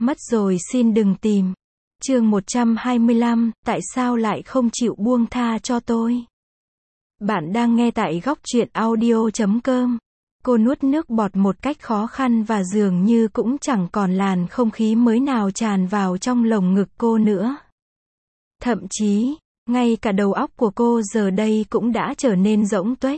Mất rồi xin đừng tìm. Chương 125, tại sao lại không chịu buông tha cho tôi? Bạn đang nghe tại góc truyện audio.com. Cô nuốt nước bọt một cách khó khăn và dường như cũng chẳng còn làn không khí mới nào tràn vào trong lồng ngực cô nữa. Thậm chí, ngay cả đầu óc của cô giờ đây cũng đã trở nên rỗng tuếch.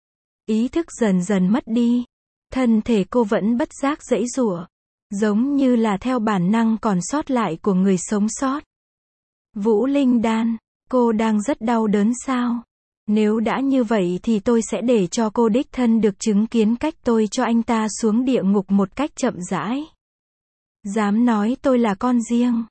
Ý thức dần dần mất đi. Thân thể cô vẫn bất giác giãy giụa, giống như là theo bản năng còn sót lại của người sống sót. Vũ Linh Đan, cô đang rất đau đớn sao? Nếu đã như vậy thì tôi sẽ để cho cô đích thân được chứng kiến cách tôi cho anh ta xuống địa ngục một cách chậm rãi. Dám nói tôi là con riêng.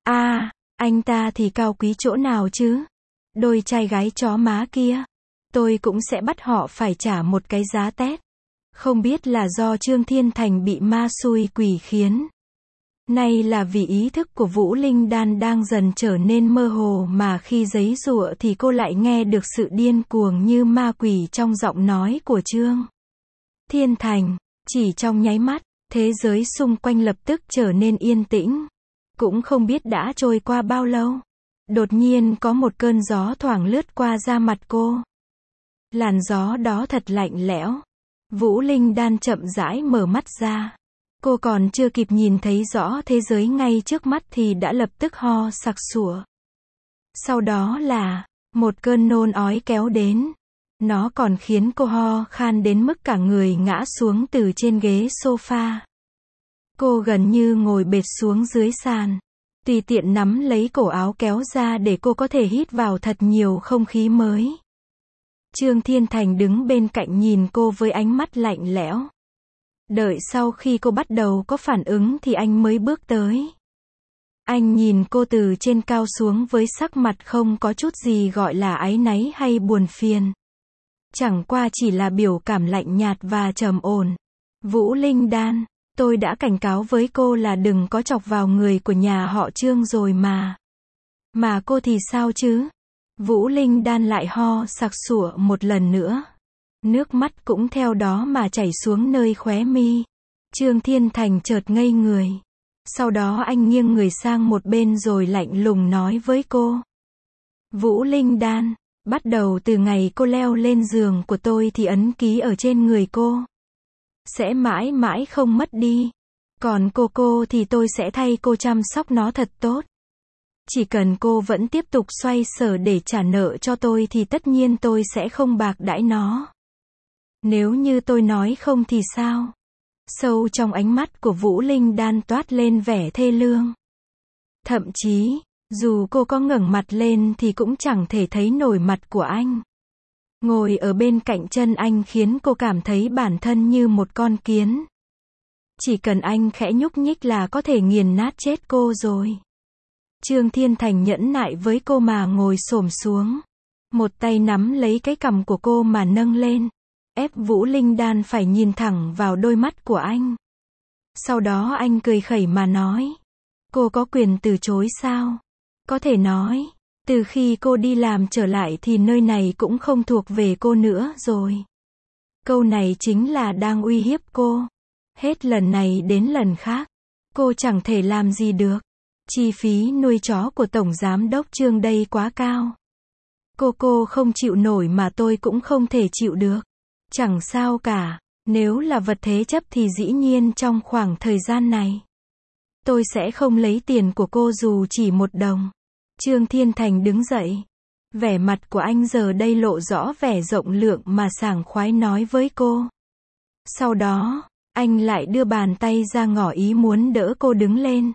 Anh ta thì cao quý chỗ nào chứ? Đôi trai gái chó má kia. Tôi cũng sẽ bắt họ phải trả một cái giá tét. Không biết là do Trương Thiên Thành bị ma xui quỷ khiến. Nay là vì ý thức của Vũ Linh Đan đang dần trở nên mơ hồ mà khi giãy giụa thì cô lại nghe được sự điên cuồng như ma quỷ trong giọng nói của Trương Thiên Thành. Chỉ trong nháy mắt, thế giới xung quanh lập tức trở nên yên tĩnh. Cũng không biết đã trôi qua bao lâu. Đột nhiên có một cơn gió thoảng lướt qua da mặt cô. Làn gió đó thật lạnh lẽo. Vũ Linh Đan chậm rãi mở mắt ra. Cô còn chưa kịp nhìn thấy rõ thế giới ngay trước mắt thì đã lập tức ho sặc sụa. Sau đó là một cơn nôn ói kéo đến. Nó còn khiến cô ho khan đến mức cả người ngã xuống từ trên ghế sofa. Cô gần như ngồi bệt xuống dưới sàn. Tùy tiện nắm lấy cổ áo kéo ra để cô có thể hít vào thật nhiều không khí mới. Trương Thiên Thành đứng bên cạnh nhìn cô với ánh mắt lạnh lẽo. Đợi sau khi cô bắt đầu có phản ứng thì anh mới bước tới. Anh nhìn cô từ trên cao xuống với sắc mặt không có chút gì gọi là áy náy hay buồn phiền. Chẳng qua chỉ là biểu cảm lạnh nhạt và trầm ổn. Vũ Linh Đan, tôi đã cảnh cáo với cô là đừng có chọc vào người của nhà họ Trương rồi mà. Mà cô thì sao chứ? Vũ Linh Đan lại ho sặc sụa một lần nữa. Nước mắt cũng theo đó mà chảy xuống nơi khóe mi. Trương Thiên Thành chợt ngây người. Sau đó anh nghiêng người sang một bên rồi lạnh lùng nói với cô. Vũ Linh Đan, bắt đầu từ ngày cô leo lên giường của tôi thì ấn ký ở trên người cô sẽ mãi mãi không mất đi. Còn cô thì tôi sẽ thay cô chăm sóc nó thật tốt. Chỉ cần cô vẫn tiếp tục xoay sở để trả nợ cho tôi thì tất nhiên tôi sẽ không bạc đãi nó. Nếu như tôi nói không thì sao? Sâu trong ánh mắt của Vũ Linh Đan toát lên vẻ thê lương. Thậm chí, dù cô có ngẩng mặt lên thì cũng chẳng thể thấy nổi mặt của anh. Ngồi ở bên cạnh chân anh khiến cô cảm thấy bản thân như một con kiến. Chỉ cần anh khẽ nhúc nhích là có thể nghiền nát chết cô rồi. Trương Thiên Thành nhẫn nại với cô mà ngồi xổm xuống. Một tay nắm lấy cái cằm của cô mà nâng lên. Ép Vũ Linh Đan phải nhìn thẳng vào đôi mắt của anh. Sau đó anh cười khẩy mà nói. Cô có quyền từ chối sao? Có thể nói, từ khi cô đi làm trở lại thì nơi này cũng không thuộc về cô nữa rồi. Câu này chính là đang uy hiếp cô. Hết lần này đến lần khác, cô chẳng thể làm gì được. Chi phí nuôi chó của Tổng Giám đốc Trương đây quá cao. Cô không chịu nổi mà tôi cũng không thể chịu được. Chẳng sao cả, nếu là vật thế chấp thì dĩ nhiên trong khoảng thời gian này, tôi sẽ không lấy tiền của cô dù chỉ một đồng. Trương Thiên Thành đứng dậy. Vẻ mặt của anh giờ đây lộ rõ vẻ rộng lượng mà sảng khoái nói với cô. Sau đó, anh lại đưa bàn tay ra ngỏ ý muốn đỡ cô đứng lên.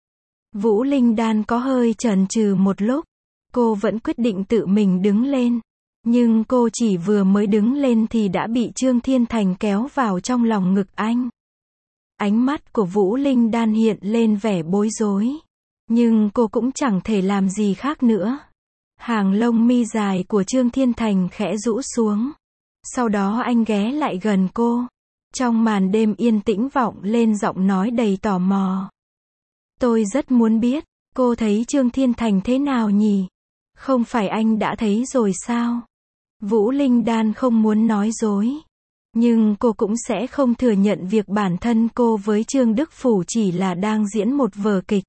Vũ Linh Đan có hơi chần chừ một lúc. Cô vẫn quyết định tự mình đứng lên. Nhưng cô chỉ vừa mới đứng lên thì đã bị Trương Thiên Thành kéo vào trong lòng ngực anh. Ánh mắt của Vũ Linh Đan hiện lên vẻ bối rối. Nhưng cô cũng chẳng thể làm gì khác nữa. Hàng lông mi dài của Trương Thiên Thành khẽ rũ xuống. Sau đó anh ghé lại gần cô. Trong màn đêm yên tĩnh vọng lên giọng nói đầy tò mò. Tôi rất muốn biết, cô thấy Trương Thiên Thành thế nào nhỉ? Không phải anh đã thấy rồi sao? Vũ Linh Đan không muốn nói dối. Nhưng cô cũng sẽ không thừa nhận việc bản thân cô với Trương Đức Phủ chỉ là đang diễn một vở kịch.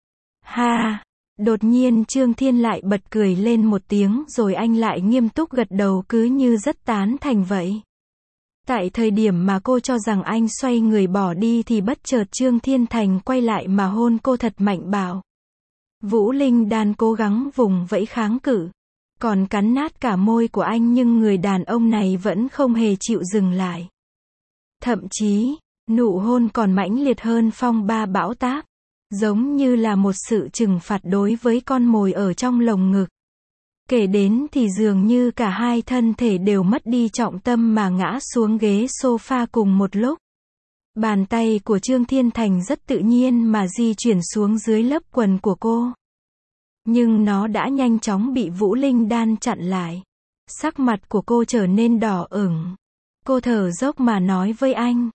Ha! Đột nhiên Trương Thiên lại bật cười lên một tiếng rồi anh lại nghiêm túc gật đầu cứ như rất tán thành vậy. Tại thời điểm mà cô cho rằng anh xoay người bỏ đi thì bất chợt Trương Thiên Thành quay lại mà hôn cô thật mạnh bảo. Vũ Linh Đan cố gắng vùng vẫy kháng cự, còn cắn nát cả môi của anh nhưng người đàn ông này vẫn không hề chịu dừng lại. Thậm chí, nụ hôn còn mãnh liệt hơn phong ba bão táp, giống như là một sự trừng phạt đối với con mồi ở trong lồng ngực. Kể đến thì dường như cả hai thân thể đều mất đi trọng tâm mà ngã xuống ghế sofa cùng một lúc. Bàn tay của Trương Thiên Thành rất tự nhiên mà di chuyển xuống dưới lớp quần của cô. Nhưng nó đã nhanh chóng bị Vũ Linh Đan chặn lại. Sắc mặt của cô trở nên đỏ ửng. Cô thở dốc mà nói với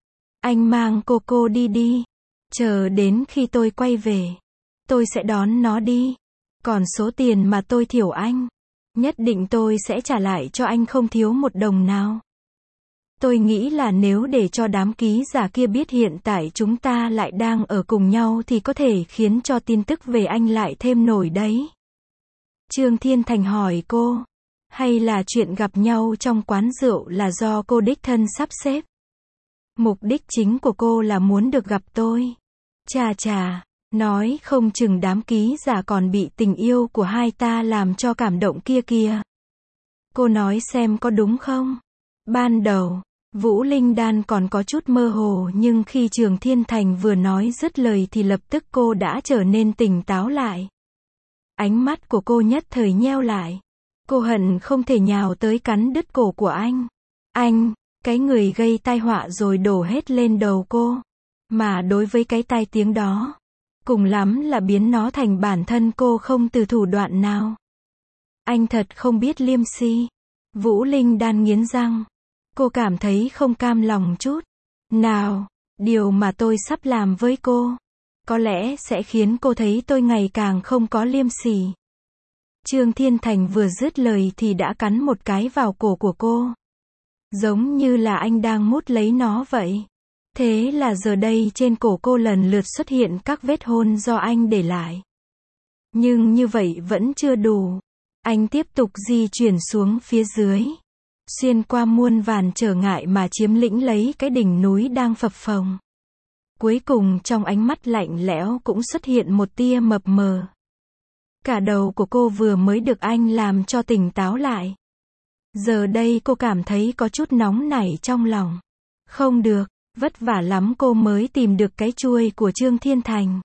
anh mang cô đi đi. Chờ đến khi tôi quay về, tôi sẽ đón nó đi. Còn số tiền mà tôi thiểu anh, nhất định tôi sẽ trả lại cho anh không thiếu một đồng nào. Tôi nghĩ là nếu để cho đám ký giả kia biết hiện tại chúng ta lại đang ở cùng nhau thì có thể khiến cho tin tức về anh lại thêm nổi đấy. Trương Thiên Thành hỏi cô, hay là chuyện gặp nhau trong quán rượu là do cô đích thân sắp xếp? Mục đích chính của cô là muốn được gặp tôi. Chà, nói không chừng đám ký giả còn bị tình yêu của hai ta làm cho cảm động kia kìa. Cô nói xem có đúng không? Ban đầu, Vũ Linh Đan còn có chút mơ hồ nhưng khi Trương Thiên Thành vừa nói dứt lời thì lập tức cô đã trở nên tỉnh táo lại. Ánh mắt của cô nhất thời nheo lại. Cô hận không thể nhào tới cắn đứt cổ của anh. Anh, cái người gây tai họa rồi đổ hết lên đầu cô. Mà đối với cái tai tiếng đó, cùng lắm là biến nó thành bản thân cô không từ thủ đoạn nào. Anh thật không biết liêm si. Vũ Linh Đan nghiến răng. Cô cảm thấy không cam lòng chút nào. Điều mà tôi sắp làm với cô, có lẽ sẽ khiến cô thấy tôi ngày càng không có liêm sỉ. Trương Thiên Thành vừa dứt lời thì đã cắn một cái vào cổ của cô. Giống như là anh đang mút lấy nó vậy. Thế là giờ đây trên cổ cô lần lượt xuất hiện các vết hôn do anh để lại. Nhưng như vậy vẫn chưa đủ. Anh tiếp tục di chuyển xuống phía dưới. Xuyên qua muôn vàn trở ngại mà chiếm lĩnh lấy cái đỉnh núi đang phập phồng. Cuối cùng trong ánh mắt lạnh lẽo cũng xuất hiện một tia mập mờ. Cả đầu của cô vừa mới được anh làm cho tỉnh táo lại. Giờ đây cô cảm thấy có chút nóng nảy trong lòng. Không được, vất vả lắm cô mới tìm được cái chuôi của Trương Thiên Thành.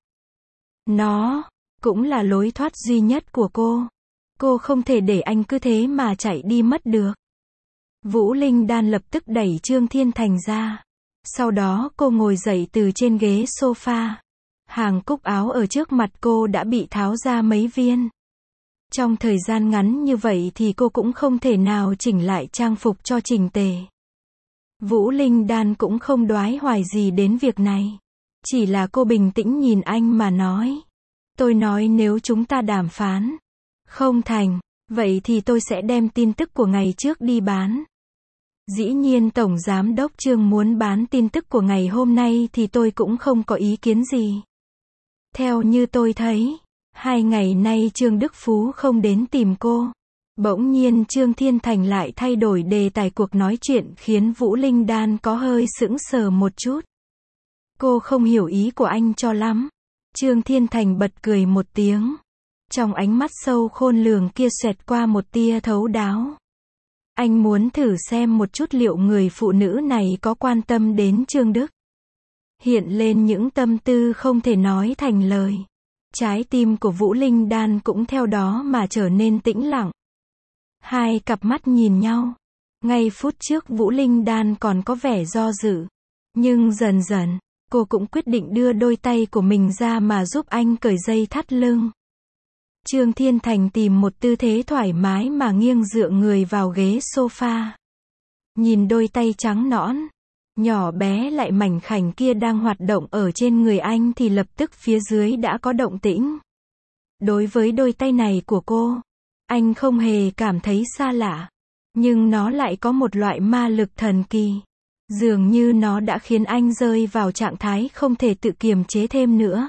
Nó cũng là lối thoát duy nhất của cô. Cô không thể để anh cứ thế mà chạy đi mất được. Vũ Linh Đan lập tức đẩy Trương Thiên Thành ra. Sau đó cô ngồi dậy từ trên ghế sofa. Hàng cúc áo ở trước mặt cô đã bị tháo ra mấy viên. Trong thời gian ngắn như vậy thì cô cũng không thể nào chỉnh lại trang phục cho chỉnh tề. Vũ Linh Đan cũng không đoái hoài gì đến việc này. Chỉ là cô bình tĩnh nhìn anh mà nói. Tôi nói nếu chúng ta đàm phán không thành, vậy thì tôi sẽ đem tin tức của ngày trước đi bán. Dĩ nhiên Tổng Giám đốc Trương muốn bán tin tức của ngày hôm nay thì tôi cũng không có ý kiến gì. Theo như tôi thấy, 2 ngày nay Trương Đức Phú không đến tìm cô. Bỗng nhiên Trương Thiên Thành lại thay đổi đề tài cuộc nói chuyện khiến Vũ Linh Đan có hơi sững sờ một chút. Cô không hiểu ý của anh cho lắm. Trương Thiên Thành bật cười một tiếng. Trong ánh mắt sâu khôn lường kia xoẹt qua một tia thấu đáo. Anh muốn thử xem một chút liệu người phụ nữ này có quan tâm đến Trương Đức. Hiện lên những tâm tư không thể nói thành lời. Trái tim của Vũ Linh Đan cũng theo đó mà trở nên tĩnh lặng. Hai cặp mắt nhìn nhau. Ngay phút trước Vũ Linh Đan còn có vẻ do dự. Nhưng dần dần, cô cũng quyết định đưa đôi tay của mình ra mà giúp anh cởi dây thắt lưng. Trương Thiên Thành tìm một tư thế thoải mái mà nghiêng dựa người vào ghế sofa. Nhìn đôi tay trắng nõn, nhỏ bé lại mảnh khảnh kia đang hoạt động ở trên người anh thì lập tức phía dưới đã có động tĩnh. Đối với đôi tay này của cô, anh không hề cảm thấy xa lạ. Nhưng nó lại có một loại ma lực thần kỳ. Dường như nó đã khiến anh rơi vào trạng thái không thể tự kiềm chế thêm nữa.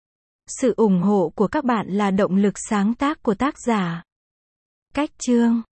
Sự ủng hộ của các bạn là động lực sáng tác của tác giả. Cách chương